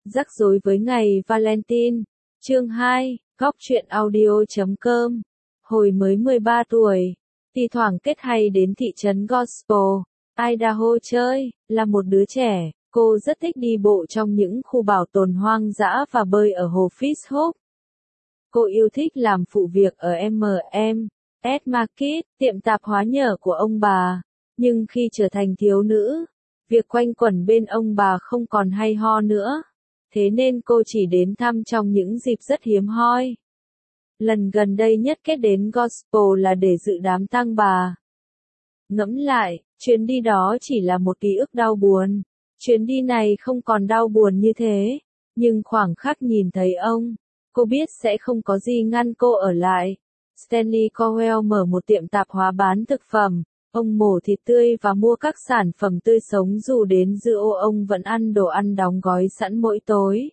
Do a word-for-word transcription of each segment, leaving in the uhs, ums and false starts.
Rắc rối với ngày Valentine. Chương hai, góc truyện audio chấm com. Hồi mới mười ba tuổi, thi thoảng kết hay đến thị trấn Gospel, Idaho chơi, là một đứa trẻ, cô rất thích đi bộ trong những khu bảo tồn hoang dã và bơi ở hồ Fishhook. Cô yêu thích làm phụ việc ở em em ét Market, tiệm tạp hóa nhở của ông bà. Nhưng khi trở thành thiếu nữ, việc quanh quẩn bên ông bà không còn hay ho nữa. Thế nên cô chỉ đến thăm trong những dịp rất hiếm hoi. Lần gần đây nhất kết đến Gospel là để dự đám tang bà. Ngẫm lại, chuyến đi đó chỉ là một ký ức đau buồn. Chuyến đi này không còn đau buồn như thế, nhưng khoảng khắc nhìn thấy ông, cô biết sẽ không có gì ngăn cô ở lại. Stanley Cowell mở một tiệm tạp hóa bán thực phẩm. Ông mổ thịt tươi và mua các sản phẩm tươi sống, dù đến giữa ô ông vẫn ăn đồ ăn đóng gói sẵn mỗi tối.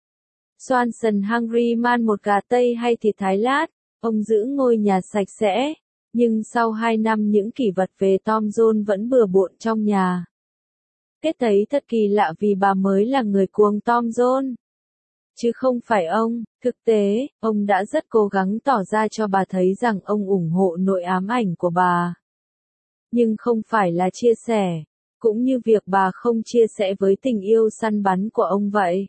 Swanson Hungry Man một gà tây hay thịt thái lát, ông giữ ngôi nhà sạch sẽ, nhưng sau hai năm những kỷ vật về Tom Jones vẫn bừa bộn trong nhà. Kết thấy thật kỳ lạ vì bà mới là người cuồng Tom Jones, chứ không phải ông. Thực tế, ông đã rất cố gắng tỏ ra cho bà thấy rằng ông ủng hộ nỗi ám ảnh của bà. Nhưng không phải là chia sẻ, cũng như việc bà không chia sẻ với tình yêu săn bắn của ông vậy.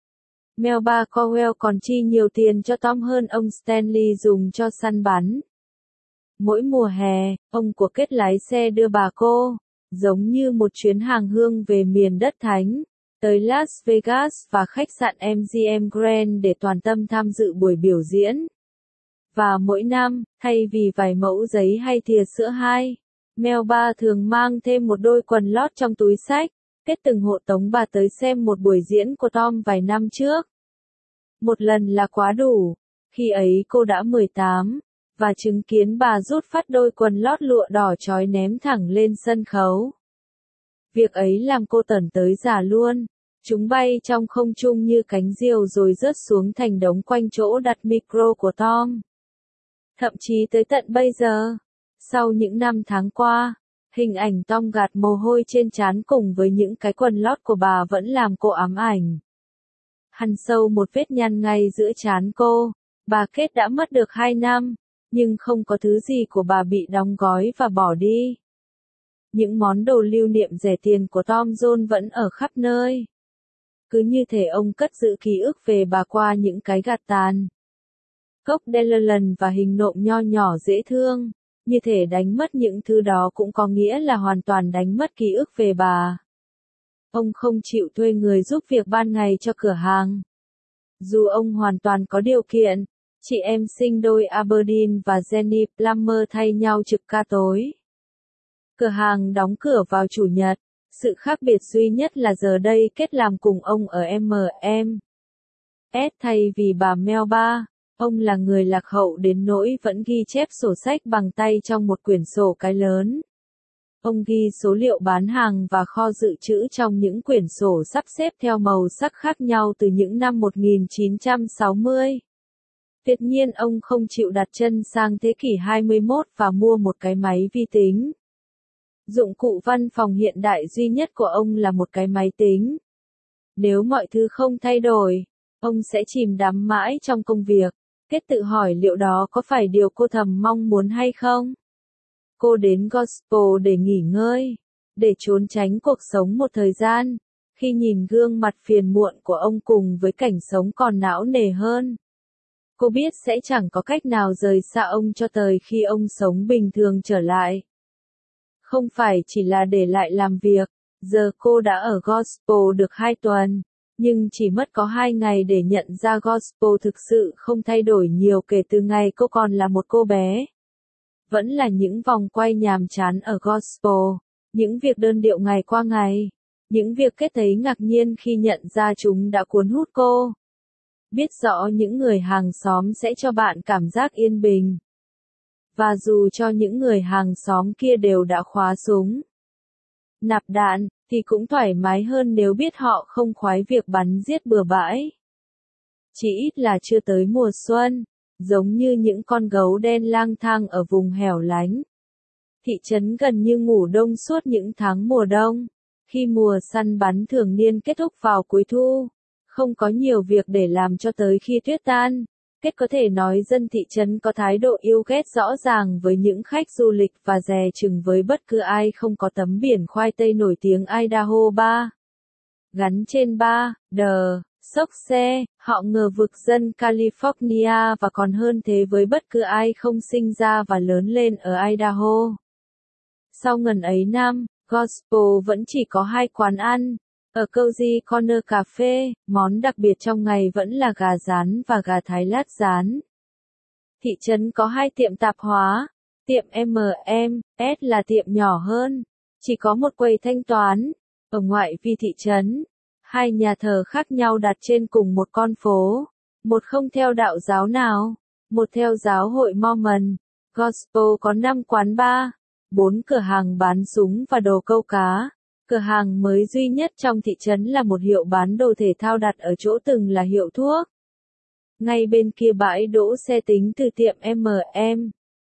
Melba Cowell còn chi nhiều tiền cho Tom hơn ông Stanley dùng cho săn bắn. Mỗi mùa hè, ông của kết lái xe đưa bà cô, giống như một chuyến hàng hương về miền đất thánh, tới Las Vegas và khách sạn em giê em Grand để toàn tâm tham dự buổi biểu diễn. Và mỗi năm, thay vì vài mẫu giấy hay thìa sữa hai, Melba thường mang thêm một đôi quần lót trong túi xách. Kết từng hộ tống bà tới xem một buổi diễn của Tom vài năm trước. Một lần là quá đủ, khi ấy cô đã mười tám, và chứng kiến bà rút phát đôi quần lót lụa đỏ chói ném thẳng lên sân khấu. Việc ấy làm cô tởn tới già luôn. Chúng bay trong không trung như cánh diều rồi rớt xuống thành đống quanh chỗ đặt micro của Tom. Thậm chí tới tận bây giờ, sau những năm tháng qua, hình ảnh Tom gạt mồ hôi trên trán cùng với những cái quần lót của bà vẫn làm cô ám ảnh. Hằn sâu một vết nhăn ngay giữa trán cô. Bà Kết đã mất được hai năm, nhưng không có thứ gì của bà bị đóng gói và bỏ đi. Những món đồ lưu niệm rẻ tiền của Tom Jones vẫn ở khắp nơi. Cứ như thể ông cất giữ ký ức về bà qua những cái gạt tàn. Cốc Delaware và hình nộm nho nhỏ dễ thương. Như thể đánh mất những thứ đó cũng có nghĩa là hoàn toàn đánh mất ký ức về bà. Ông không chịu thuê người giúp việc ban ngày cho cửa hàng. Dù ông hoàn toàn có điều kiện, chị em sinh đôi Aberdeen và Jenny Plummer thay nhau trực ca tối. Cửa hàng đóng cửa vào Chủ nhật. Sự khác biệt duy nhất là giờ đây Kết làm cùng ông ở em em ét thay vì bà Melba. Ông là người lạc hậu đến nỗi vẫn ghi chép sổ sách bằng tay trong một quyển sổ cái lớn. Ông ghi số liệu bán hàng và kho dự trữ trong những quyển sổ sắp xếp theo màu sắc khác nhau từ những năm một nghìn chín trăm sáu mươi. Tuyệt nhiên ông không chịu đặt chân sang thế kỷ hai mươi mốt và mua một cái máy vi tính. Dụng cụ văn phòng hiện đại duy nhất của ông là một cái máy tính. Nếu mọi thứ không thay đổi, ông sẽ chìm đắm mãi trong công việc. Kết tự hỏi liệu đó có phải điều cô thầm mong muốn hay không? Cô đến Gospel để nghỉ ngơi, để trốn tránh cuộc sống một thời gian. Khi nhìn gương mặt phiền muộn của ông cùng với cảnh sống còn não nề hơn, cô biết sẽ chẳng có cách nào rời xa ông cho tới khi ông sống bình thường trở lại. Không phải chỉ là để lại làm việc, giờ cô đã ở Gospel được hai tuần. Nhưng chỉ mất có hai ngày để nhận ra Gospel thực sự không thay đổi nhiều kể từ ngày cô còn là một cô bé. Vẫn là những vòng quay nhàm chán ở Gospel, những việc đơn điệu ngày qua ngày, những việc Kết thấy ngạc nhiên khi nhận ra chúng đã cuốn hút cô. Biết rõ những người hàng xóm sẽ cho bạn cảm giác yên bình. Và dù cho những người hàng xóm kia đều đã khóa súng, nạp đạn, thì cũng thoải mái hơn nếu biết họ không khoái việc bắn giết bừa bãi. Chỉ ít là chưa tới mùa xuân, giống như những con gấu đen lang thang ở vùng hẻo lánh. Thị trấn gần như ngủ đông suốt những tháng mùa đông, khi mùa săn bắn thường niên kết thúc vào cuối thu. Không có nhiều việc để làm cho tới khi tuyết tan. Kết có thể nói dân thị trấn có thái độ yêu ghét rõ ràng với những khách du lịch và dè chừng với bất cứ ai không có tấm biển khoai tây nổi tiếng Idaho ba. Gắn trên ba, đờ, xốc xe, họ ngờ vực dân California và còn hơn thế với bất cứ ai không sinh ra và lớn lên ở Idaho. Sau ngần ấy năm, Gospel vẫn chỉ có hai quán ăn. Ở Cozy Corner Cafe, món đặc biệt trong ngày vẫn là gà rán và gà thái lát rán. Thị trấn có hai tiệm tạp hóa. Tiệm em em ét là tiệm nhỏ hơn, chỉ có một quầy thanh toán. Ở ngoại vi thị trấn, hai nhà thờ khác nhau đặt trên cùng một con phố. Một không theo đạo giáo nào, một theo giáo hội Mormon. Gospel có năm quán bar, bốn cửa hàng bán súng và đồ câu cá. Cửa hàng mới duy nhất trong thị trấn là một hiệu bán đồ thể thao đặt ở chỗ từng là hiệu thuốc. Ngay bên kia bãi đỗ xe tính từ tiệm em em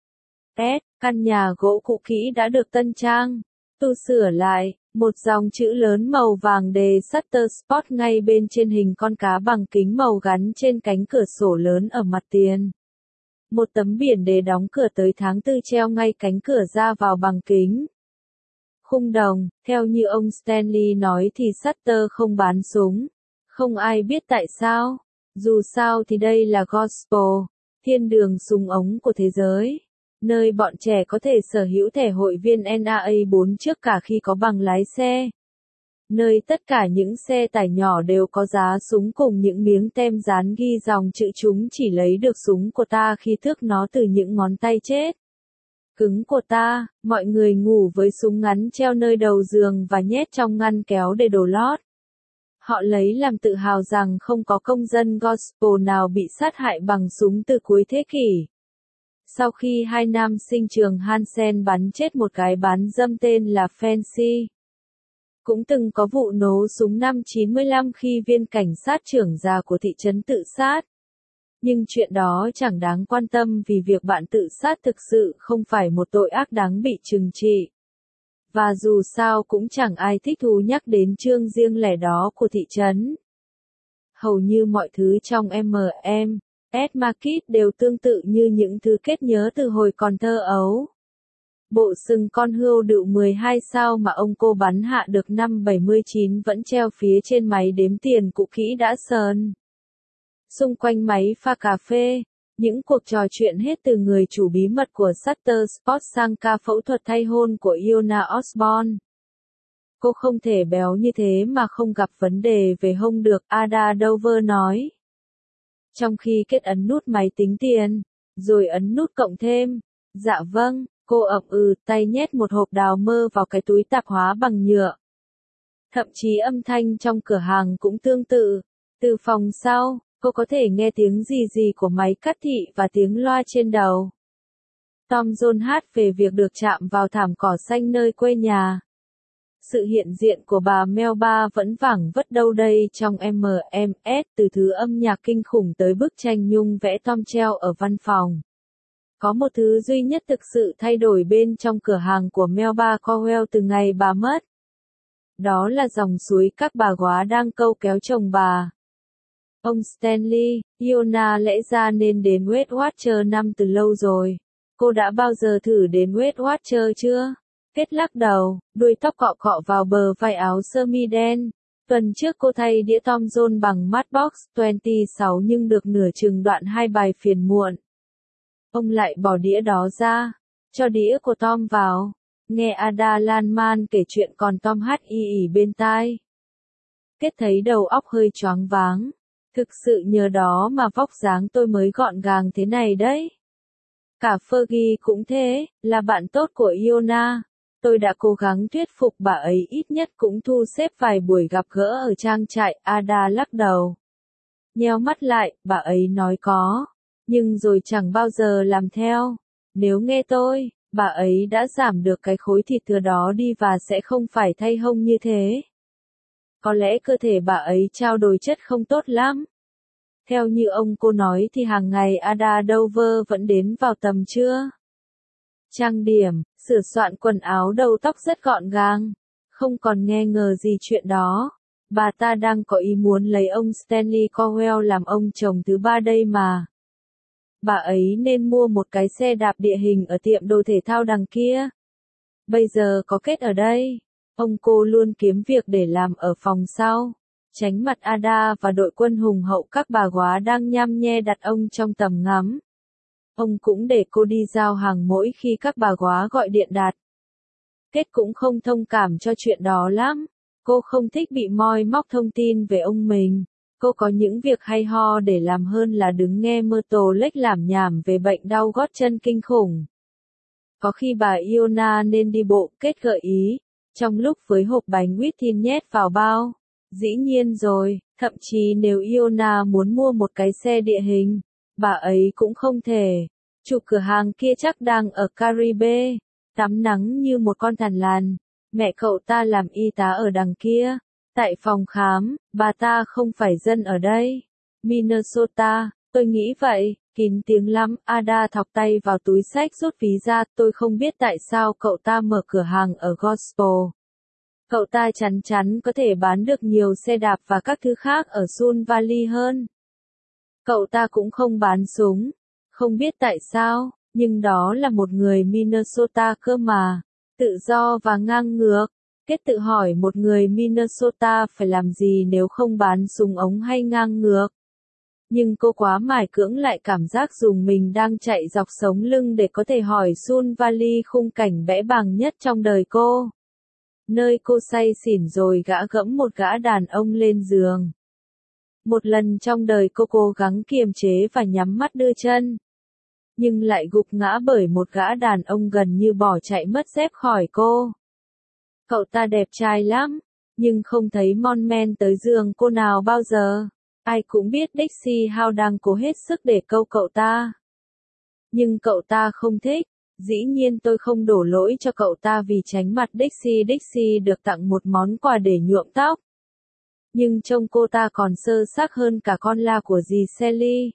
ét, căn nhà gỗ cũ kỹ đã được tân trang, tu sửa lại, một dòng chữ lớn màu vàng đề Shutter Spot ngay bên trên hình con cá bằng kính màu gắn trên cánh cửa sổ lớn ở mặt tiền. Một tấm biển đề đóng cửa tới tháng tư treo ngay cánh cửa ra vào bằng kính. Khung đồng, theo như ông Stanley nói thì Shutter không bán súng. Không ai biết tại sao. Dù sao thì đây là Gospel, thiên đường súng ống của thế giới. Nơi bọn trẻ có thể sở hữu thẻ hội viên en a a bốn trước cả khi có bằng lái xe. Nơi tất cả những xe tải nhỏ đều có giá súng cùng những miếng tem dán ghi dòng chữ chúng chỉ lấy được súng của ta khi thước nó từ những ngón tay chết cứng của ta. Mọi người ngủ với súng ngắn treo nơi đầu giường và nhét trong ngăn kéo để đồ lót. Họ lấy làm tự hào rằng không có công dân Gospel nào bị sát hại bằng súng từ cuối thế kỷ. Sau khi hai nam sinh trường Hansen bắn chết một gái bán dâm tên là Fancy. Cũng từng có vụ nổ súng năm chín mươi lăm khi viên cảnh sát trưởng già của thị trấn tự sát. Nhưng chuyện đó chẳng đáng quan tâm vì việc bạn tự sát thực sự không phải một tội ác đáng bị trừng trị. Và dù sao cũng chẳng ai thích thú nhắc đến chương riêng lẻ đó của thị trấn. Hầu như mọi thứ trong em em ét Market đều tương tự như những thứ kết nhớ từ hồi còn thơ ấu. Bộ sừng con hươu đựu mười hai sao mà ông cô bắn hạ được năm bảy mươi chín vẫn treo phía trên máy đếm tiền cũ kỹ đã sờn. Xung quanh máy pha cà phê, những cuộc trò chuyện hết từ người chủ bí mật của Shutter Spot sang ca phẫu thuật thay hôn của Iona Osborne. Cô không thể béo như thế mà không gặp vấn đề về hông được, Ada Dover nói. Trong khi kết ấn nút máy tính tiền, rồi ấn nút cộng thêm. Dạ vâng, cô ậm ừ, tay nhét một hộp đào mơ vào cái túi tạp hóa bằng nhựa. Thậm chí âm thanh trong cửa hàng cũng tương tự. Từ phòng sau, cô có thể nghe tiếng rì rì của máy cắt thị và tiếng loa trên đầu. Tom Jones hát về việc được chạm vào thảm cỏ xanh nơi quê nhà. Sự hiện diện của bà Melba vẫn vẳng vất đâu đây trong em em ét, từ thứ âm nhạc kinh khủng tới bức tranh nhung vẽ Tom treo ở văn phòng. Có một thứ duy nhất thực sự thay đổi bên trong cửa hàng của Melba Cowell từ ngày bà mất. Đó là dòng suối các bà góa đang câu kéo chồng bà. Ông Stanley, Iona lẽ ra nên đến Weight Watcher năm từ lâu rồi. Cô đã bao giờ thử đến Weight Watcher chưa? Kết lắc đầu, đuôi tóc cọ cọ vào bờ vai áo sơ mi đen. Tuần trước cô thay đĩa Tom Jones bằng Matchbox hai mươi sáu nhưng được nửa chừng đoạn hai bài phiền muộn. Ông lại bỏ đĩa đó ra, cho đĩa của Tom vào. Nghe Ada Landman kể chuyện còn Tom hát y ỉ bên tai. Kết thấy đầu óc hơi choáng váng. Thực sự nhờ đó mà vóc dáng tôi mới gọn gàng thế này đấy. Cả Fergie cũng thế, là bạn tốt của Iona. Tôi đã cố gắng thuyết phục bà ấy ít nhất cũng thu xếp vài buổi gặp gỡ ở trang trại. Ada lắc đầu. Nheo mắt lại, bà ấy nói có. Nhưng rồi chẳng bao giờ làm theo. Nếu nghe tôi, bà ấy đã giảm được cái khối thịt thừa đó đi và sẽ không phải thay hông như thế. Có lẽ cơ thể bà ấy trao đổi chất không tốt lắm. Theo như ông cô nói thì hàng ngày Ada Dover vẫn đến vào tầm trưa. Trang điểm, sửa soạn quần áo đầu tóc rất gọn gàng. Không còn nghi ngờ gì chuyện đó. Bà ta đang có ý muốn lấy ông Stanley Cowell làm ông chồng thứ ba đây mà. Bà ấy nên mua một cái xe đạp địa hình ở tiệm đồ thể thao đằng kia. Bây giờ có Kết ở đây. Ông cô luôn kiếm việc để làm ở phòng sau. Tránh mặt Ada và đội quân hùng hậu các bà góa đang nhăm nhe đặt ông trong tầm ngắm. Ông cũng để cô đi giao hàng mỗi khi các bà góa gọi điện đặt. Kết cũng không thông cảm cho chuyện đó lắm. Cô không thích bị moi móc thông tin về ông mình. Cô có những việc hay ho để làm hơn là đứng nghe Myrtle Lake lảm nhảm về bệnh đau gót chân kinh khủng. Có khi bà Iona nên đi bộ, Kết gợi ý, trong lúc với hộp bánh quýt thin nhét vào bao. Dĩ nhiên rồi, thậm chí nếu Iona muốn mua một cái xe địa hình, bà ấy cũng không thể. Chủ cửa hàng kia chắc đang ở Caribe, tắm nắng như một con thằn lằn. Mẹ cậu ta làm y tá ở đằng kia. Tại phòng khám, bà ta không phải dân ở đây. Minnesota, tôi nghĩ vậy, kín tiếng lắm. Ada thọc tay vào túi xách rút ví ra. Tôi không biết tại sao cậu ta mở cửa hàng ở Gospel. Cậu ta chắn chắn có thể bán được nhiều xe đạp và các thứ khác ở Sun Valley hơn. Cậu ta cũng không bán súng. Không biết tại sao, nhưng đó là một người Minnesota cơ mà. Tự do và ngang ngược. Kết tự hỏi một người Minnesota phải làm gì nếu không bán súng ống hay ngang ngược. Nhưng cô quá mải cưỡng lại cảm giác dùng mình đang chạy dọc sống lưng để có thể hỏi Sun Valley khung cảnh bẽ bàng nhất trong đời cô. Nơi cô say xỉn rồi gã gẫm một gã đàn ông lên giường. Một lần trong đời cô cố gắng kiềm chế và nhắm mắt đưa chân. Nhưng lại gục ngã bởi một gã đàn ông gần như bỏ chạy mất dép khỏi cô. Cậu ta đẹp trai lắm, nhưng không thấy mon men tới giường cô nào bao giờ. Ai cũng biết Dixie Howe đang cố hết sức để câu cậu ta. Nhưng cậu ta không thích. Dĩ nhiên tôi không đổ lỗi cho cậu ta vì tránh mặt Dixie. Dixie được tặng một món quà để nhuộm tóc. Nhưng trông cô ta còn sơ xác hơn cả con la của dì Sally.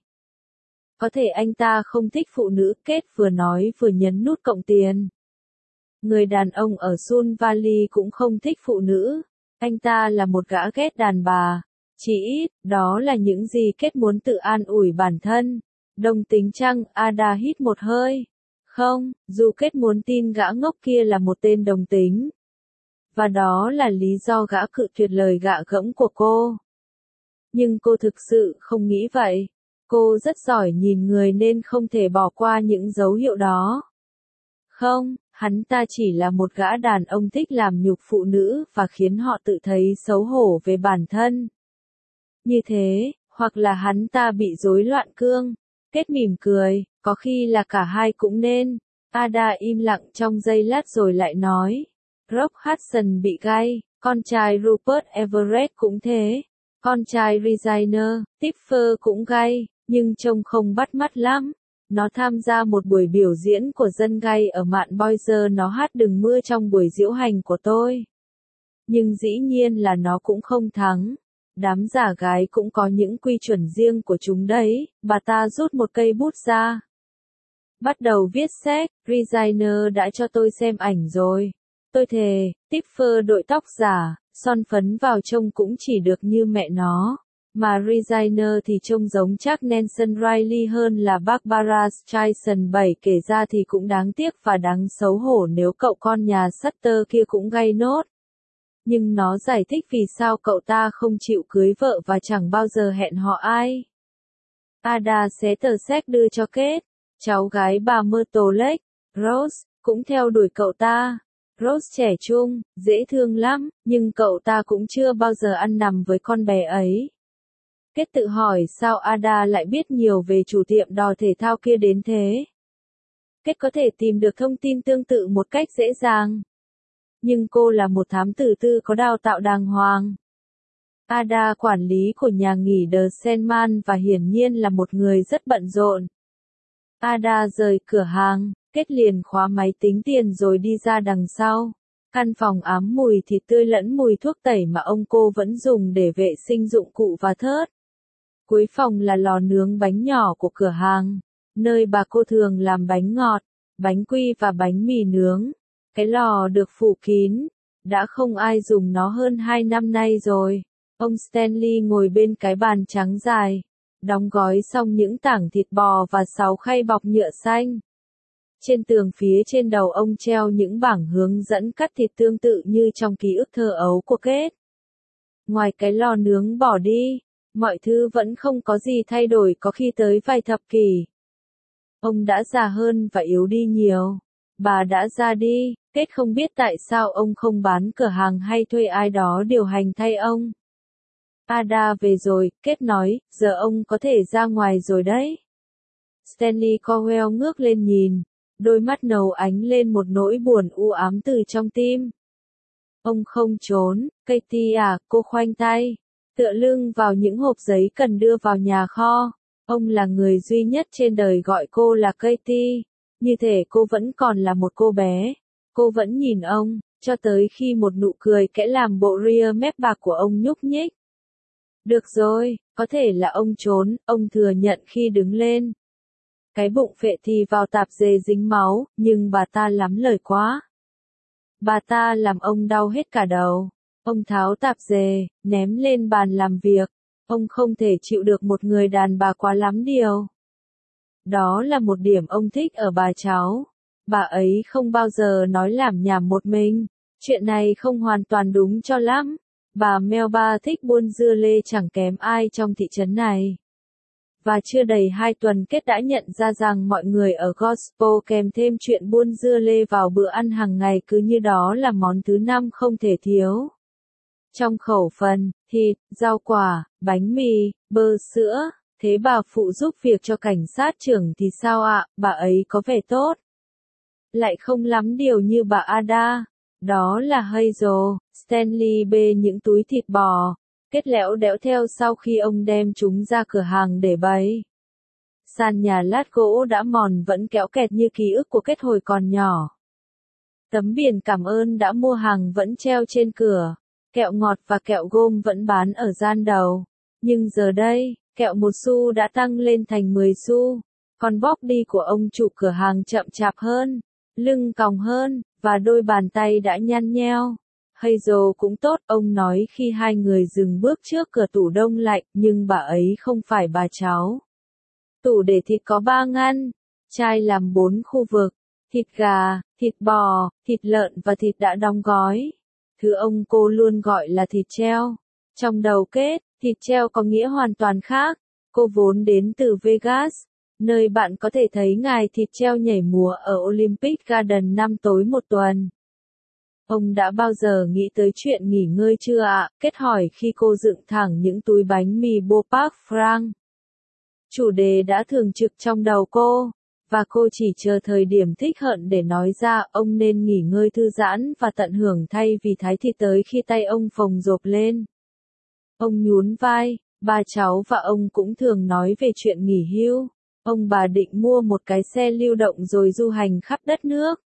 Có thể anh ta không thích phụ nữ, Kết vừa nói vừa nhấn nút cộng tiền. Người đàn ông ở Sun Valley cũng không thích phụ nữ. Anh ta là một gã ghét đàn bà. Chỉ ít, đó là những gì Kết muốn tự an ủi bản thân. Đồng tính chăng? Ada hít một hơi. Không, dù Kết muốn tin gã ngốc kia là một tên đồng tính. Và đó là lý do gã cự tuyệt lời gạ gẫm của cô. Nhưng cô thực sự không nghĩ vậy. Cô rất giỏi nhìn người nên không thể bỏ qua những dấu hiệu đó. Không, hắn ta chỉ là một gã đàn ông thích làm nhục phụ nữ và khiến họ tự thấy xấu hổ về bản thân. Như thế, hoặc là hắn ta bị rối loạn cương. Kết mỉm cười, có khi là cả hai cũng nên. Ada im lặng trong giây lát rồi lại nói. Rock Hudson bị gay, con trai Rupert Everett cũng thế. Con trai Regina, Tipper cũng gay, nhưng trông không bắt mắt lắm. Nó tham gia một buổi biểu diễn của dân gay ở mạn Boise, nó hát Đừng mưa trong buổi diễu hành của tôi. Nhưng dĩ nhiên là nó cũng không thắng. Đám giả gái cũng có những quy chuẩn riêng của chúng đấy. Bà ta rút một cây bút ra. Bắt đầu viết sách. Regina đã cho tôi xem ảnh rồi. Tôi thề, Tipper đội tóc giả, son phấn vào trông cũng chỉ được như mẹ nó. Mà Regina thì trông giống chắc Nelson Riley hơn là Barbara Streisand. Bảy kể ra thì cũng đáng tiếc và đáng xấu hổ nếu cậu con nhà Sutter kia cũng gay nốt. Nhưng nó giải thích vì sao cậu ta không chịu cưới vợ và chẳng bao giờ hẹn hò ai. Ada xé tờ séc đưa cho Kết. Cháu gái bà Myrtle Lake, Rose, cũng theo đuổi cậu ta. Rose trẻ trung, dễ thương lắm, nhưng cậu ta cũng chưa bao giờ ăn nằm với con bé ấy. Kết tự hỏi sao Ada lại biết nhiều về chủ tiệm đò thể thao kia đến thế. Kết có thể tìm được thông tin tương tự một cách dễ dàng. Nhưng cô là một thám tử tư có đào tạo đàng hoàng. Ada quản lý của nhà nghỉ The Sandman và hiển nhiên là một người rất bận rộn. Ada rời cửa hàng, Kết liền khóa máy tính tiền rồi đi ra đằng sau. Căn phòng ám mùi thịt tươi lẫn mùi thuốc tẩy mà ông cô vẫn dùng để vệ sinh dụng cụ và thớt. Cuối phòng là lò nướng bánh nhỏ của cửa hàng, nơi bà cô thường làm bánh ngọt, bánh quy và bánh mì nướng. Cái lò được phủ kín, đã không ai dùng nó hơn hai năm nay rồi. Ông Stanley ngồi bên cái bàn trắng dài, đóng gói xong những tảng thịt bò và sáu khay bọc nhựa xanh. Trên tường phía trên đầu ông treo những bảng hướng dẫn cắt thịt tương tự như trong ký ức thơ ấu của Kate. Ngoài cái lò nướng bỏ đi, mọi thứ vẫn không có gì thay đổi có khi tới vài thập kỷ. Ông đã già hơn và yếu đi nhiều. Bà đã ra đi, Kate không biết tại sao ông không bán cửa hàng hay thuê ai đó điều hành thay ông. Ada về rồi, Kate nói, giờ ông có thể ra ngoài rồi đấy. Stanley Cowell ngước lên nhìn, đôi mắt nâu ánh lên một nỗi buồn u ám từ trong tim. Ông không trốn, Katie à, cô khoanh tay, tựa lưng vào những hộp giấy cần đưa vào nhà kho. Ông là người duy nhất trên đời gọi cô là Katie, như thể cô vẫn còn là một cô bé. Cô vẫn nhìn ông, cho tới khi một nụ cười kẽ làm bộ ria mép bạc của ông nhúc nhích. Được rồi, có thể là ông trốn, ông thừa nhận khi đứng lên. Cái bụng phệ thì vào tạp dề dính máu, nhưng bà ta lắm lời quá. Bà ta làm ông đau hết cả đầu. Ông tháo tạp dề, ném lên bàn làm việc. Ông không thể chịu được một người đàn bà quá lắm điều. Đó là một điểm ông thích ở bà cháu. Bà ấy không bao giờ nói lảm nhảm một mình. Chuyện này không hoàn toàn đúng cho lắm. Bà Melba thích buôn dưa lê chẳng kém ai trong thị trấn này. Và chưa đầy hai tuần Kết đã nhận ra rằng mọi người ở Gospel kèm thêm chuyện buôn dưa lê vào bữa ăn hàng ngày cứ như đó là món thứ năm không thể thiếu. Trong khẩu phần, thịt, rau quả, bánh mì, bơ sữa, thế bà phụ giúp việc cho cảnh sát trưởng thì sao ạ, bà ấy có vẻ tốt. Lại không lắm điều như bà Ada. Đó là Hazel. Stanley bê những túi thịt bò. Kết lẽo đẽo theo sau khi ông đem chúng ra cửa hàng để bày. Sàn nhà lát gỗ đã mòn vẫn kéo kẹt như ký ức của Kết hồi còn nhỏ. Tấm biển cảm ơn đã mua hàng vẫn treo trên cửa. Kẹo ngọt và kẹo gôm vẫn bán ở gian đầu. Nhưng giờ đây, kẹo một xu đã tăng lên thành mười xu. Còn bóc đi của ông chủ cửa hàng chậm chạp hơn, lưng còng hơn, và đôi bàn tay đã nhăn nheo. Hazel cũng tốt, ông nói khi hai người dừng bước trước cửa tủ đông lạnh, nhưng bà ấy không phải bà cháu. Tủ để thịt có ba ngăn, chai làm bốn khu vực, thịt gà, thịt bò, thịt lợn và thịt đã đóng gói. Thứ ông cô luôn gọi là thịt treo. Trong đầu Kết, thịt treo có nghĩa hoàn toàn khác. Cô vốn đến từ Vegas, nơi bạn có thể thấy ngài thịt treo nhảy múa ở Olympic Garden năm tối một tuần. Ông đã bao giờ nghĩ tới chuyện nghỉ ngơi chưa ạ? Kết hỏi khi cô dựng thẳng những túi bánh mì Beaupark Franc. Chủ đề đã thường trực trong đầu cô, và cô chỉ chờ thời điểm thích hợp để nói ra ông nên nghỉ ngơi thư giãn và tận hưởng thay vì thái thịt tới khi tay ông phồng rộp lên. Ông nhún vai, ba cháu và ông cũng thường nói về chuyện nghỉ hưu. Ông bà định mua một cái xe lưu động rồi du hành khắp đất nước.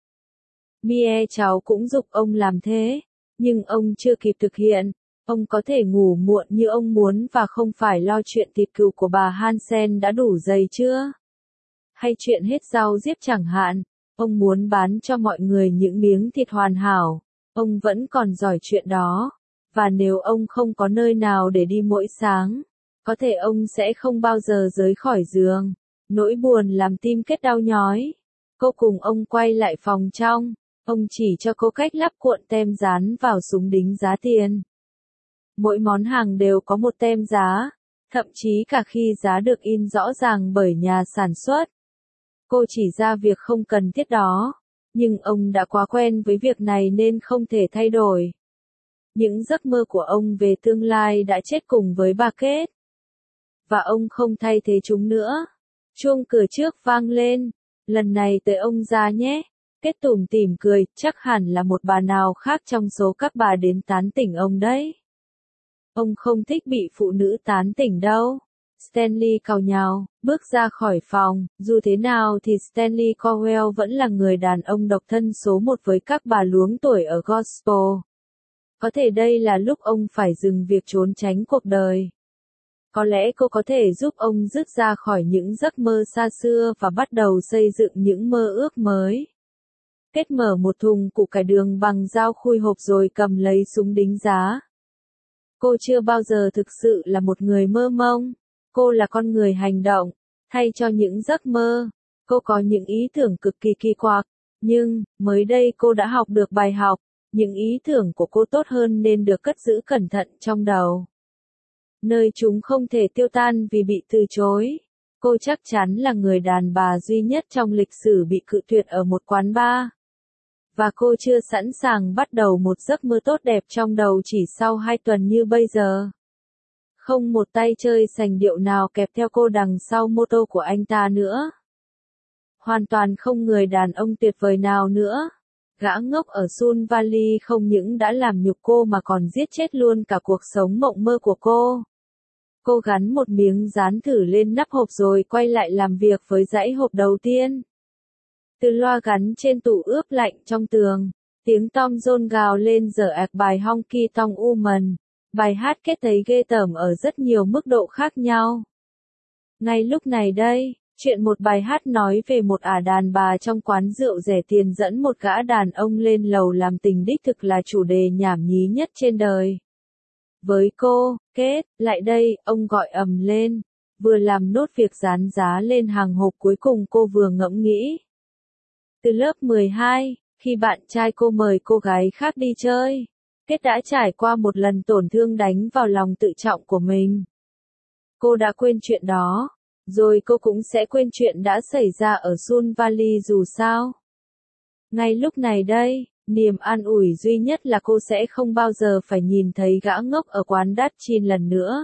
Mie cháu cũng giục ông làm thế, nhưng ông chưa kịp thực hiện. Ông có thể ngủ muộn như ông muốn và không phải lo chuyện thịt cừu của bà Hansen đã đủ dày chưa? Hay chuyện hết rau diếp chẳng hạn. Ông muốn bán cho mọi người những miếng thịt hoàn hảo. Ông vẫn còn giỏi chuyện đó. Và nếu ông không có nơi nào để đi mỗi sáng, có thể ông sẽ không bao giờ rời khỏi giường. Nỗi buồn làm tim Kết đau nhói. Cô cùng ông quay lại phòng trong. Ông chỉ cho cô cách lắp cuộn tem dán vào súng đính giá tiền. Mỗi món hàng đều có một tem giá, thậm chí cả khi giá được in rõ ràng bởi nhà sản xuất. Cô chỉ ra việc không cần thiết đó, nhưng ông đã quá quen với việc này nên không thể thay đổi. Những giấc mơ của ông về tương lai đã chết cùng với bà Kết. Và ông không thay thế chúng nữa. Chuông cửa trước vang lên. Lần này tới ông ra nhé. Kết tủm tỉm cười, chắc hẳn là một bà nào khác trong số các bà đến tán tỉnh ông đấy. Ông không thích bị phụ nữ tán tỉnh đâu. Stanley càu nhàu, bước ra khỏi phòng. Dù thế nào thì Stanley Cowell vẫn là người đàn ông độc thân số một với các bà luống tuổi ở Gospel. Có thể đây là lúc ông phải dừng việc trốn tránh cuộc đời. Có lẽ cô có thể giúp ông dứt ra khỏi những giấc mơ xa xưa và bắt đầu xây dựng những mơ ước mới. Kết mở một thùng củ cải đường bằng dao khui hộp rồi cầm lấy súng đính giá. Cô chưa bao giờ thực sự là một người mơ mông. Cô là con người hành động. Thay cho những giấc mơ, cô có những ý tưởng cực kỳ kỳ quặc. Nhưng, mới đây cô đã học được bài học. Những ý tưởng của cô tốt hơn nên được cất giữ cẩn thận trong đầu. Nơi chúng không thể tiêu tan vì bị từ chối. Cô chắc chắn là người đàn bà duy nhất trong lịch sử bị cự tuyệt ở một quán bar. Và cô chưa sẵn sàng bắt đầu một giấc mơ tốt đẹp trong đầu chỉ sau hai tuần như bây giờ. Không một tay chơi sành điệu nào kẹp theo cô đằng sau mô tô của anh ta nữa. Hoàn toàn không người đàn ông tuyệt vời nào nữa. Gã ngốc ở Sun Valley không những đã làm nhục cô mà còn giết chết luôn cả cuộc sống mộng mơ của cô. Cô gắn một miếng dán thử lên nắp hộp rồi quay lại làm việc với dãy hộp đầu tiên. Từ loa gắn trên tủ ướp lạnh trong tường, tiếng Tom Jones gào lên dở ạc bài Honky Tonk Woman, bài hát kết thấy ghê tởm ở rất nhiều mức độ khác nhau. Ngay lúc này đây, chuyện một bài hát nói về một ả đàn bà trong quán rượu rẻ tiền dẫn một gã đàn ông lên lầu làm tình đích thực là chủ đề nhảm nhí nhất trên đời. Với cô, Kết, lại đây, ông gọi ầm lên, vừa làm nốt việc dán giá lên hàng hộp cuối cùng cô vừa ngẫm nghĩ. Từ lớp mười hai, khi bạn trai cô mời cô gái khác đi chơi, Kết đã trải qua một lần tổn thương đánh vào lòng tự trọng của mình. Cô đã quên chuyện đó, rồi cô cũng sẽ quên chuyện đã xảy ra ở Sun Valley dù sao. Ngay lúc này đây, niềm an ủi duy nhất là cô sẽ không bao giờ phải nhìn thấy gã ngốc ở quán đắt chin lần nữa.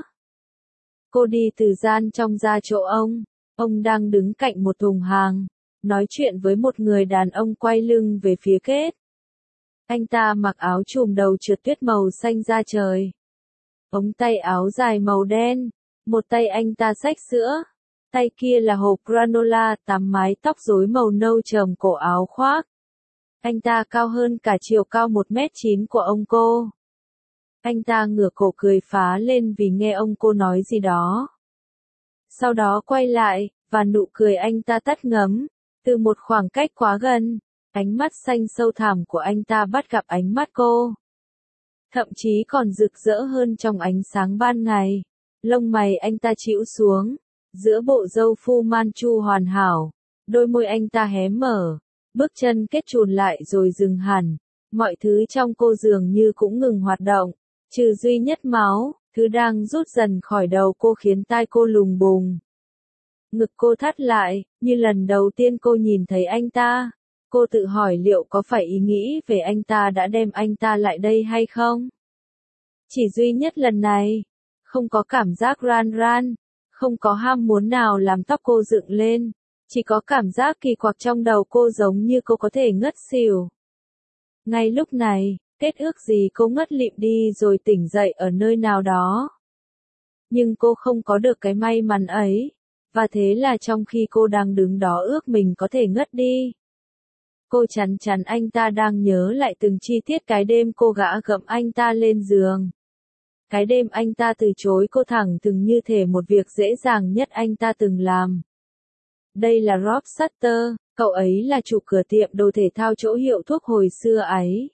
Cô đi từ gian trong ra chỗ ông, ông đang đứng cạnh một thùng hàng, nói chuyện với một người đàn ông quay lưng về phía Kết. Anh ta mặc áo trùm đầu trượt tuyết màu xanh da trời. Ống tay áo dài màu đen, một tay anh ta xách sữa, tay kia là hộp granola, tắm mái tóc rối màu nâu trầm cổ áo khoác. Anh ta cao hơn cả chiều cao một mét chín của ông cô. Anh ta ngửa cổ cười phá lên vì nghe ông cô nói gì đó. Sau đó quay lại, và nụ cười anh ta tắt ngấm, từ một khoảng cách quá gần, ánh mắt xanh sâu thẳm của anh ta bắt gặp ánh mắt cô. Thậm chí còn rực rỡ hơn trong ánh sáng ban ngày. Lông mày anh ta chĩu xuống, giữa bộ râu Fu Manchu hoàn hảo, đôi môi anh ta hé mở, bước chân kết chùn lại rồi dừng hẳn, mọi thứ trong cô dường như cũng ngừng hoạt động, trừ duy nhất máu, thứ đang rút dần khỏi đầu cô khiến tai cô lùng bùng. Ngực cô thắt lại, như lần đầu tiên cô nhìn thấy anh ta. Cô tự hỏi liệu có phải ý nghĩ về anh ta đã đem anh ta lại đây hay không? Chỉ duy nhất lần này, không có cảm giác ran ran, không có ham muốn nào làm tóc cô dựng lên, chỉ có cảm giác kỳ quặc trong đầu cô giống như cô có thể ngất xỉu. Ngay lúc này, Kết ước gì cô ngất lịm đi rồi tỉnh dậy ở nơi nào đó. Nhưng cô không có được cái may mắn ấy, và thế là trong khi cô đang đứng đó ước mình có thể ngất đi. Cô chắn chắn anh ta đang nhớ lại từng chi tiết cái đêm cô gã gẫm anh ta lên giường. Cái đêm anh ta từ chối cô thẳng thừng như thể một việc dễ dàng nhất anh ta từng làm. Đây là Rob Sutter, cậu ấy là chủ cửa tiệm đồ thể thao chỗ hiệu thuốc hồi xưa ấy.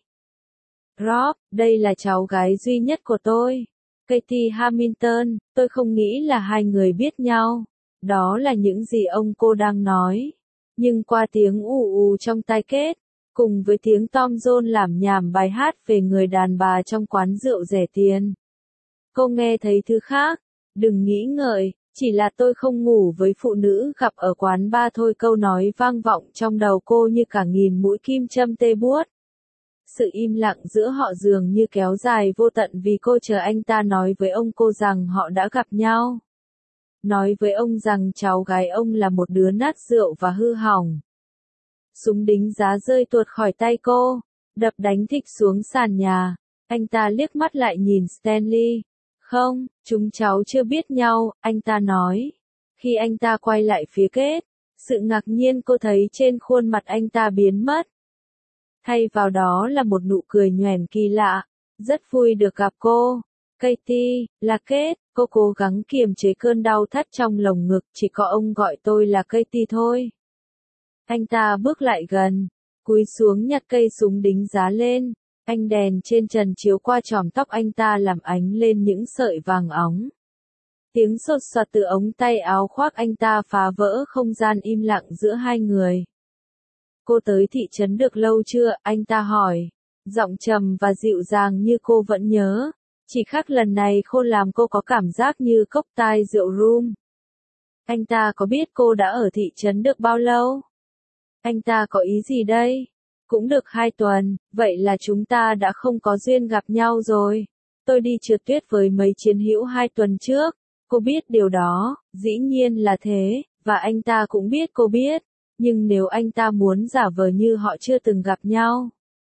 Rob, đây là cháu gái duy nhất của tôi. Katie Hamilton, tôi không nghĩ là hai người biết nhau. Đó là những gì ông cô đang nói. Nhưng qua tiếng ù ù trong tai Kết, cùng với tiếng Tom Jones làm nhảm bài hát về người đàn bà trong quán rượu rẻ tiền, cô nghe thấy thứ khác. Đừng nghĩ ngợi, chỉ là tôi không ngủ với phụ nữ gặp ở quán bar thôi. Câu nói vang vọng trong đầu cô như cả nghìn mũi kim châm tê buốt. Sự im lặng giữa họ dường như kéo dài vô tận vì cô chờ anh ta nói với ông cô rằng họ đã gặp nhau. Nói với ông rằng cháu gái ông là một đứa nát rượu và hư hỏng. Súng đính giá rơi tuột khỏi tay cô, đập đánh thịch xuống sàn nhà. Anh ta liếc mắt lại nhìn Stanley. Không, chúng cháu chưa biết nhau, anh ta nói. Khi anh ta quay lại phía Kết, sự ngạc nhiên cô thấy trên khuôn mặt anh ta biến mất. Thay vào đó là một nụ cười nhoẻn kỳ lạ. Rất vui được gặp cô. Katie, là Kết, cô cố gắng kiềm chế cơn đau thắt trong lồng ngực, chỉ có ông gọi tôi là Katie thôi. Anh ta bước lại gần, cúi xuống nhặt cây súng đính giá lên, Ánh đèn trên trần chiếu qua chòm tóc anh ta làm ánh lên những sợi vàng óng. Tiếng sột soạt từ ống tay áo khoác anh ta phá vỡ không gian im lặng giữa hai người. Cô tới thị trấn được lâu chưa? Anh ta hỏi. Giọng trầm và dịu dàng như cô vẫn nhớ. Chỉ khác lần này cô làm cô có cảm giác như cốc tai rượu rum. Anh ta có biết cô đã ở thị trấn được bao lâu? Anh ta có ý gì đây? Cũng được hai tuần, vậy là chúng ta đã không có duyên gặp nhau rồi. Tôi đi trượt tuyết với mấy chiến hữu hai tuần trước. Cô biết điều đó, dĩ nhiên là thế, và anh ta cũng biết cô biết. Nhưng nếu anh ta muốn giả vờ như họ chưa từng gặp nhau.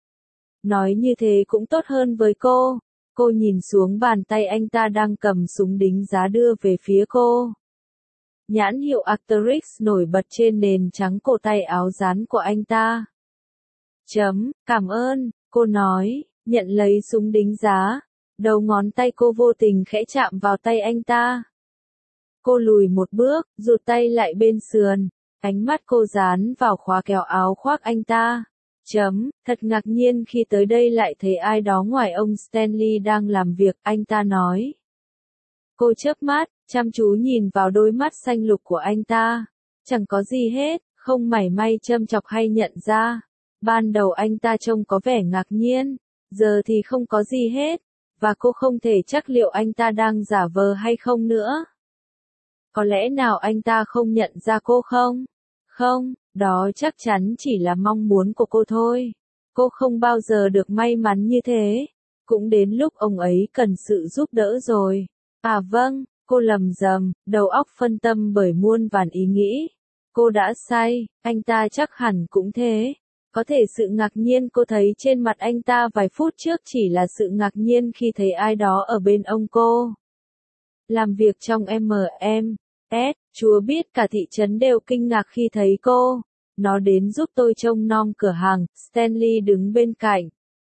Nói như thế cũng tốt hơn với cô. Cô nhìn xuống bàn tay anh ta đang cầm súng đính giá đưa về phía cô. Nhãn hiệu Arc'teryx nổi bật trên nền trắng cổ tay áo dán của anh ta. Chấm, cảm ơn, cô nói, nhận lấy súng đính giá. Đầu ngón tay cô vô tình khẽ chạm vào tay anh ta. Cô lùi một bước, rụt tay lại bên sườn. Ánh mắt cô dán vào khóa kéo áo khoác anh ta. Chấm, thật ngạc nhiên khi tới đây lại thấy ai đó ngoài ông Stanley đang làm việc, anh ta nói. Cô chớp mắt, chăm chú nhìn vào đôi mắt xanh lục của anh ta. Chẳng có gì hết, không mảy may châm chọc hay nhận ra. Ban đầu anh ta trông có vẻ ngạc nhiên, giờ thì không có gì hết, và cô không thể chắc liệu anh ta đang giả vờ hay không nữa. Có lẽ nào anh ta không nhận ra cô không? Không, đó chắc chắn chỉ là mong muốn của cô thôi. Cô không bao giờ được may mắn như thế. Cũng đến lúc ông ấy cần sự giúp đỡ rồi. À vâng, cô lầm rầm, đầu óc phân tâm bởi muôn vàn ý nghĩ. Cô đã say, anh ta chắc hẳn cũng thế. Có thể sự ngạc nhiên cô thấy trên mặt anh ta vài phút trước chỉ là sự ngạc nhiên khi thấy ai đó ở bên ông cô. Làm việc trong em em ét, Chúa biết cả thị trấn đều kinh ngạc khi thấy cô. Nó đến giúp tôi trông nom cửa hàng, Stanley đứng bên cạnh.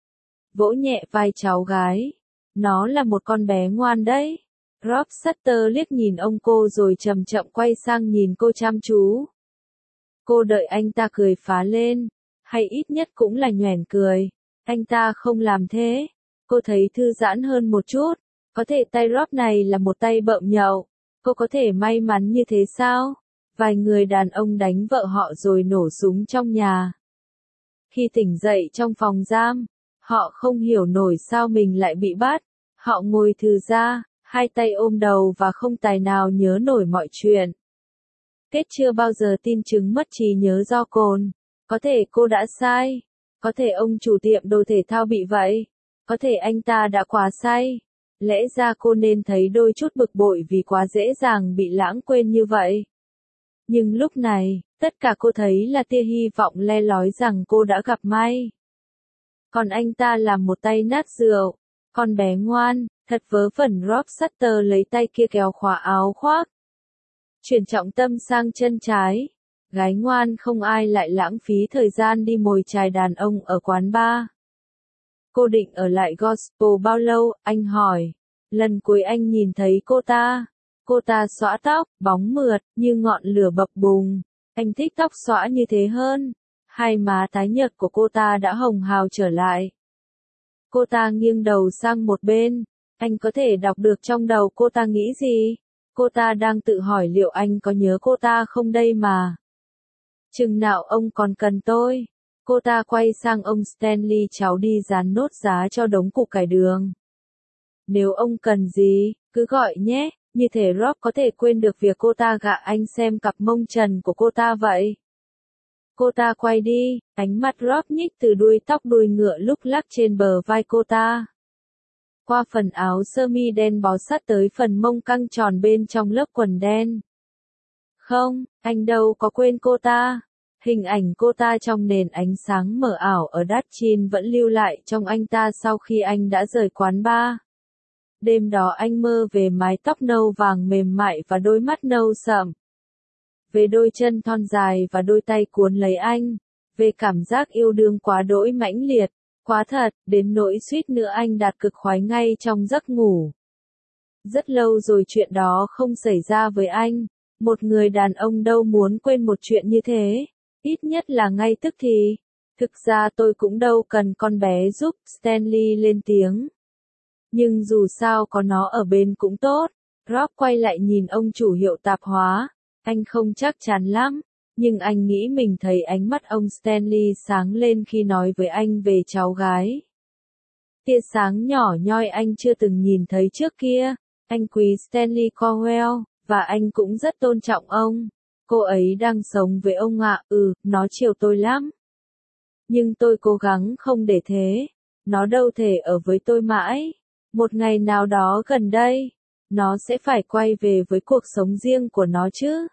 Vỗ nhẹ vai cháu gái. Nó là một con bé ngoan đấy. Rob Sutter liếc nhìn ông cô rồi chậm chậm quay sang nhìn cô chăm chú. Cô đợi anh ta cười phá lên, hay ít nhất cũng là nhoẻn cười. Anh ta không làm thế. Cô thấy thư giãn hơn một chút. Có thể tay Rob này là một tay bợm nhậu. Cô có thể may mắn như thế sao? Vài người đàn ông đánh vợ họ rồi nổ súng trong nhà. Khi tỉnh dậy trong phòng giam, họ không hiểu nổi sao mình lại bị bắt. Họ ngồi thừ ra, hai tay ôm đầu và không tài nào nhớ nổi mọi chuyện. Kết chưa bao giờ tin chứng mất trí nhớ do cồn. Có thể cô đã sai. Có thể ông chủ tiệm đồ thể thao bị vậy. Có thể anh ta đã quá say. Lẽ ra cô nên thấy đôi chút bực bội vì quá dễ dàng bị lãng quên như vậy. Nhưng lúc này, tất cả cô thấy là tia hy vọng le lói rằng cô đã gặp may. Còn anh ta làm một tay nát rượu. Con bé ngoan, thật vớ vẩn. Rob Sutter lấy tay kia kéo khóa áo khoác. Chuyển trọng tâm sang chân trái. Gái ngoan, không ai lại lãng phí thời gian đi mồi chài đàn ông ở quán bar. Cô định ở lại Gospel bao lâu? Anh hỏi. Lần cuối anh nhìn thấy cô ta. Cô ta xõa tóc, bóng mượt, như ngọn lửa bập bùng. Anh thích tóc xõa như thế hơn. Hai má tái nhợt của cô ta đã hồng hào trở lại. Cô ta nghiêng đầu sang một bên. Anh có thể đọc được trong đầu cô ta nghĩ gì. Cô ta đang tự hỏi liệu anh có nhớ cô ta không đây mà. Chừng nào ông còn cần tôi? Cô ta quay sang ông Stanley, cháu đi dán nốt giá cho đống củ cải đường. Nếu ông cần gì, cứ gọi nhé, như thể Rob có thể quên được việc cô ta gạ anh xem cặp mông trần của cô ta vậy. Cô ta quay đi, ánh mắt Rob nhích từ đuôi tóc đuôi ngựa lúc lắc trên bờ vai cô ta. Qua phần áo sơ mi đen bó sát tới phần mông căng tròn bên trong lớp quần đen. Không, anh đâu có quên cô ta. Hình ảnh cô ta trong nền ánh sáng mờ ảo ở Dutchin vẫn lưu lại trong anh ta sau khi anh đã rời quán bar. Đêm đó anh mơ về mái tóc nâu vàng mềm mại và đôi mắt nâu sậm. Về đôi chân thon dài và đôi tay cuốn lấy anh. Về cảm giác yêu đương quá đỗi mãnh liệt, quá thật, đến nỗi suýt nữa anh đạt cực khoái ngay trong giấc ngủ. Rất lâu rồi chuyện đó không xảy ra với anh. Một người đàn ông đâu muốn quên một chuyện như thế. Ít nhất là ngay tức thì. Thực ra tôi cũng đâu cần con bé giúp, Stanley lên tiếng. Nhưng dù sao có nó ở bên cũng tốt. Rob quay lại nhìn ông chủ hiệu tạp hóa. Anh không chắc chắn lắm, nhưng anh nghĩ mình thấy ánh mắt ông Stanley sáng lên khi nói với anh về cháu gái. Tia sáng nhỏ nhoi anh chưa từng nhìn thấy trước kia. Anh quý Stanley Cowell, và anh cũng rất tôn trọng ông. Cô ấy đang sống với ông ạ, ừ, nó chiều tôi lắm. Nhưng tôi cố gắng không để thế. Nó đâu thể ở với tôi mãi. Một ngày nào đó gần đây, nó sẽ phải quay về với cuộc sống riêng của nó chứ.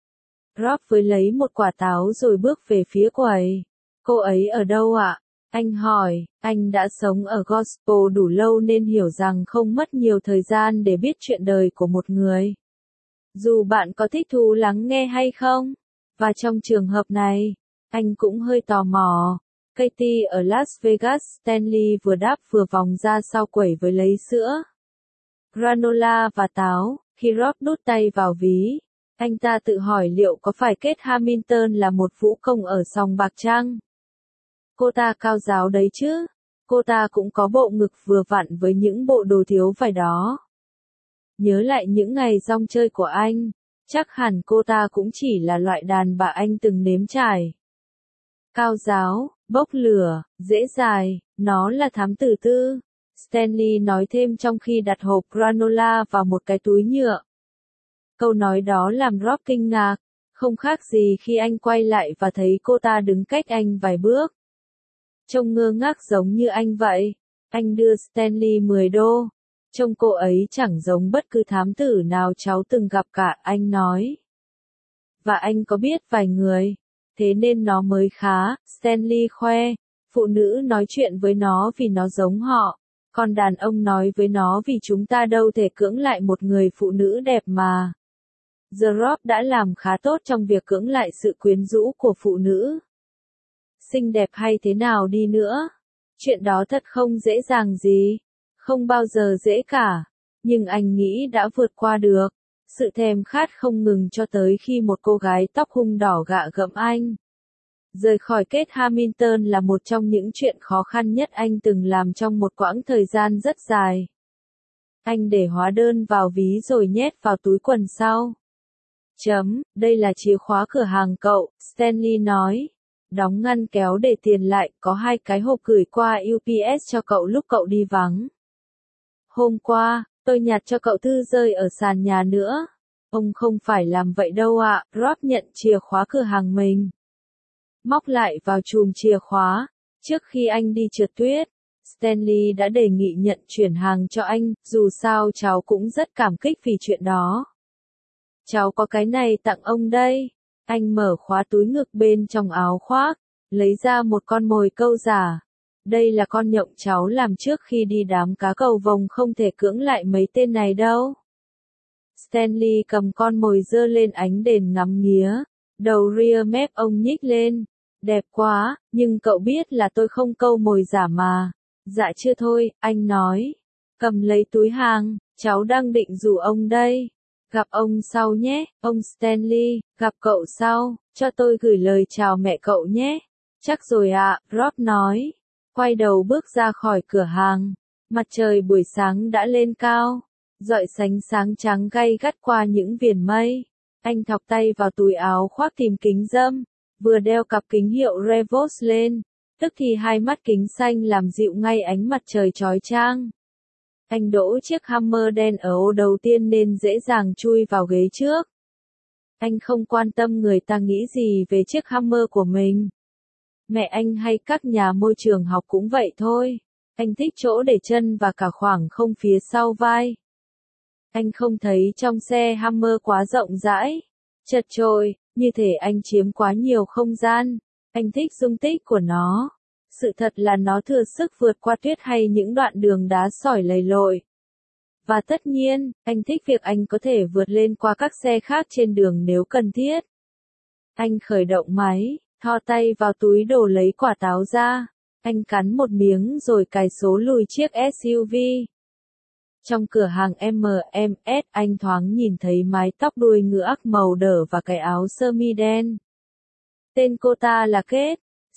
Rob với lấy một quả táo rồi bước về phía quầy. Cô ấy ở đâu ạ? Anh hỏi, anh đã sống ở gospel đủ lâu nên hiểu rằng không mất nhiều thời gian để biết chuyện đời của một người. Dù bạn có thích thú lắng nghe hay không. Và trong trường hợp này, anh cũng hơi tò mò. Katie ở Las Vegas, Stanley vừa đáp vừa vòng ra sau quầy với lấy sữa, granola và táo. Khi Rob đút tay vào ví, anh ta tự hỏi liệu có phải Kate Hamilton là một vũ công ở sòng bạc chăng? Cô ta cao ráo đấy chứ. Cô ta cũng có bộ ngực vừa vặn với những bộ đồ thiếu vải đó. Nhớ lại những ngày rong chơi của anh, chắc hẳn cô ta cũng chỉ là loại đàn bà anh từng nếm trải. Cao ráo, bốc lửa, dễ dài, nó là thám tử tư. Stanley nói thêm trong khi đặt hộp granola vào một cái túi nhựa. Câu nói đó làm Rob kinh ngạc, không khác gì khi anh quay lại và thấy cô ta đứng cách anh vài bước. Trông ngơ ngác giống như anh vậy. Anh đưa Stanley mười đô. Trông cô ấy chẳng giống bất cứ thám tử nào cháu từng gặp cả, anh nói. Và anh có biết vài người, thế nên nó mới khá, Stanley khoe. Phụ nữ nói chuyện với nó vì nó giống họ, còn đàn ông nói với nó vì chúng ta đâu thể cưỡng lại một người phụ nữ đẹp mà. The Rob đã làm khá tốt trong việc cưỡng lại sự quyến rũ của phụ nữ. Xinh đẹp hay thế nào đi nữa, chuyện đó thật không dễ dàng gì, không bao giờ dễ cả, nhưng anh nghĩ đã vượt qua được. Sự thèm khát không ngừng cho tới khi một cô gái tóc hung đỏ gạ gẫm anh. Rời khỏi Kate Hamilton là một trong những chuyện khó khăn nhất anh từng làm trong một quãng thời gian rất dài. Anh để hóa đơn vào ví rồi nhét vào túi quần sau. Chấm, đây là chìa khóa cửa hàng cậu, Stanley nói. Đóng ngăn kéo để tiền lại, có hai cái hộp gửi qua u pê ét cho cậu lúc cậu đi vắng. Hôm qua, tôi nhặt cho cậu thư rơi ở sàn nhà nữa. Ông không phải làm vậy đâu ạ, Rob nhận chìa khóa cửa hàng mình. Móc lại vào chùm chìa khóa. Trước khi anh đi trượt tuyết, Stanley đã đề nghị nhận chuyển hàng cho anh, dù sao cháu cũng rất cảm kích vì chuyện đó. Cháu có cái này tặng ông đây. Anh mở khóa túi ngực bên trong áo khoác, lấy ra một con mồi câu giả. Đây là con nhộng cháu làm trước khi đi đám cá cầu vồng, không thể cưỡng lại mấy tên này đâu. Stanley cầm con mồi giơ lên ánh đèn ngắm nghía, đầu ria mép ông nhích lên. Đẹp quá, nhưng cậu biết là tôi không câu mồi giả mà. Dạ chưa thôi, anh nói. Cầm lấy túi hàng, cháu đang định rủ ông đây. Gặp ông sau nhé, ông Stanley, gặp cậu sau, cho tôi gửi lời chào mẹ cậu nhé. Chắc rồi ạ, Rob nói. Quay đầu bước ra khỏi cửa hàng. Mặt trời buổi sáng đã lên cao, rọi sánh sáng trắng gay gắt qua những viền mây. Anh thọc tay vào túi áo khoác tìm kính râm, vừa đeo cặp kính hiệu Revos lên, tức thì hai mắt kính xanh làm dịu ngay ánh mặt trời chói chang. Anh đỗ chiếc Hummer đen ở ô đầu tiên nên dễ dàng chui vào ghế trước. Anh không quan tâm người ta nghĩ gì về chiếc Hummer của mình. Mẹ anh hay các nhà môi trường học cũng vậy thôi. Anh thích chỗ để chân và cả khoảng không phía sau vai. Anh không thấy trong xe Hummer quá rộng rãi, chật chội, như thể anh chiếm quá nhiều không gian. Anh thích dung tích của nó. Sự thật là nó thừa sức vượt qua tuyết hay những đoạn đường đá sỏi lầy lội. Và tất nhiên, anh thích việc anh có thể vượt lên qua các xe khác trên đường nếu cần thiết. Anh khởi động máy, thò tay vào túi đồ lấy quả táo ra. Anh cắn một miếng rồi cài số lùi chiếc ét u vê. Trong cửa hàng em em ét, anh thoáng nhìn thấy mái tóc đuôi ngựa ắc màu đỏ và cái áo sơ mi đen. Tên cô ta là Kate.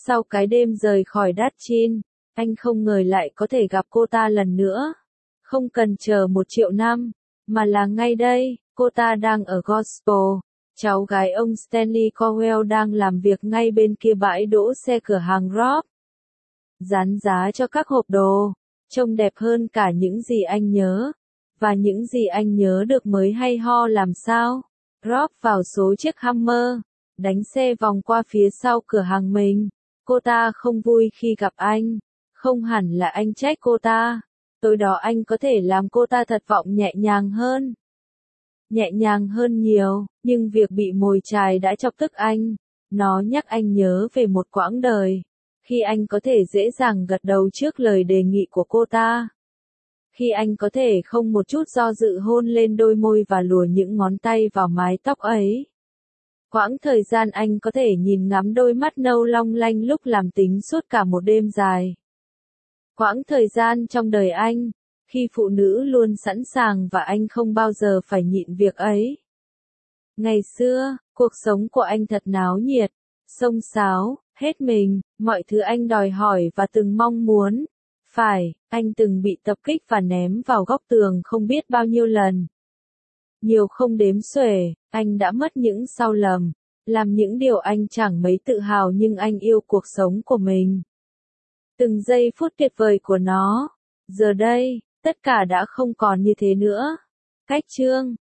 Sau cái đêm rời khỏi Dachin, anh không ngờ lại có thể gặp cô ta lần nữa. Không cần chờ một triệu năm, mà là ngay đây, cô ta đang ở Gospel. Cháu gái ông Stanley Cowell đang làm việc ngay bên kia bãi đỗ xe cửa hàng Rob. Dán giá cho các hộp đồ, trông đẹp hơn cả những gì anh nhớ. Và những gì anh nhớ được mới hay ho làm sao. Rob vào số chiếc Hummer, đánh xe vòng qua phía sau cửa hàng mình. Cô ta không vui khi gặp anh. Không hẳn là anh trách cô ta. Tối đó anh có thể làm cô ta thất vọng nhẹ nhàng hơn. Nhẹ nhàng hơn nhiều, nhưng việc bị mồi chài đã chọc tức anh. Nó nhắc anh nhớ về một quãng đời. Khi anh có thể dễ dàng gật đầu trước lời đề nghị của cô ta. Khi anh có thể không một chút do dự hôn lên đôi môi và lùa những ngón tay vào mái tóc ấy. Quãng thời gian anh có thể nhìn ngắm đôi mắt nâu long lanh lúc làm tính suốt cả một đêm dài. Quãng thời gian trong đời anh, khi phụ nữ luôn sẵn sàng và anh không bao giờ phải nhịn việc ấy. Ngày xưa, cuộc sống của anh thật náo nhiệt, xông xáo, hết mình, mọi thứ anh đòi hỏi và từng mong muốn. Phải, anh từng bị tập kích và ném vào góc tường không biết bao nhiêu lần. Nhiều không đếm xuể, anh đã mất những sai lầm, làm những điều anh chẳng mấy tự hào nhưng anh yêu cuộc sống của mình. Từng giây phút tuyệt vời của nó. Giờ đây, tất cả đã không còn như thế nữa. Cách chương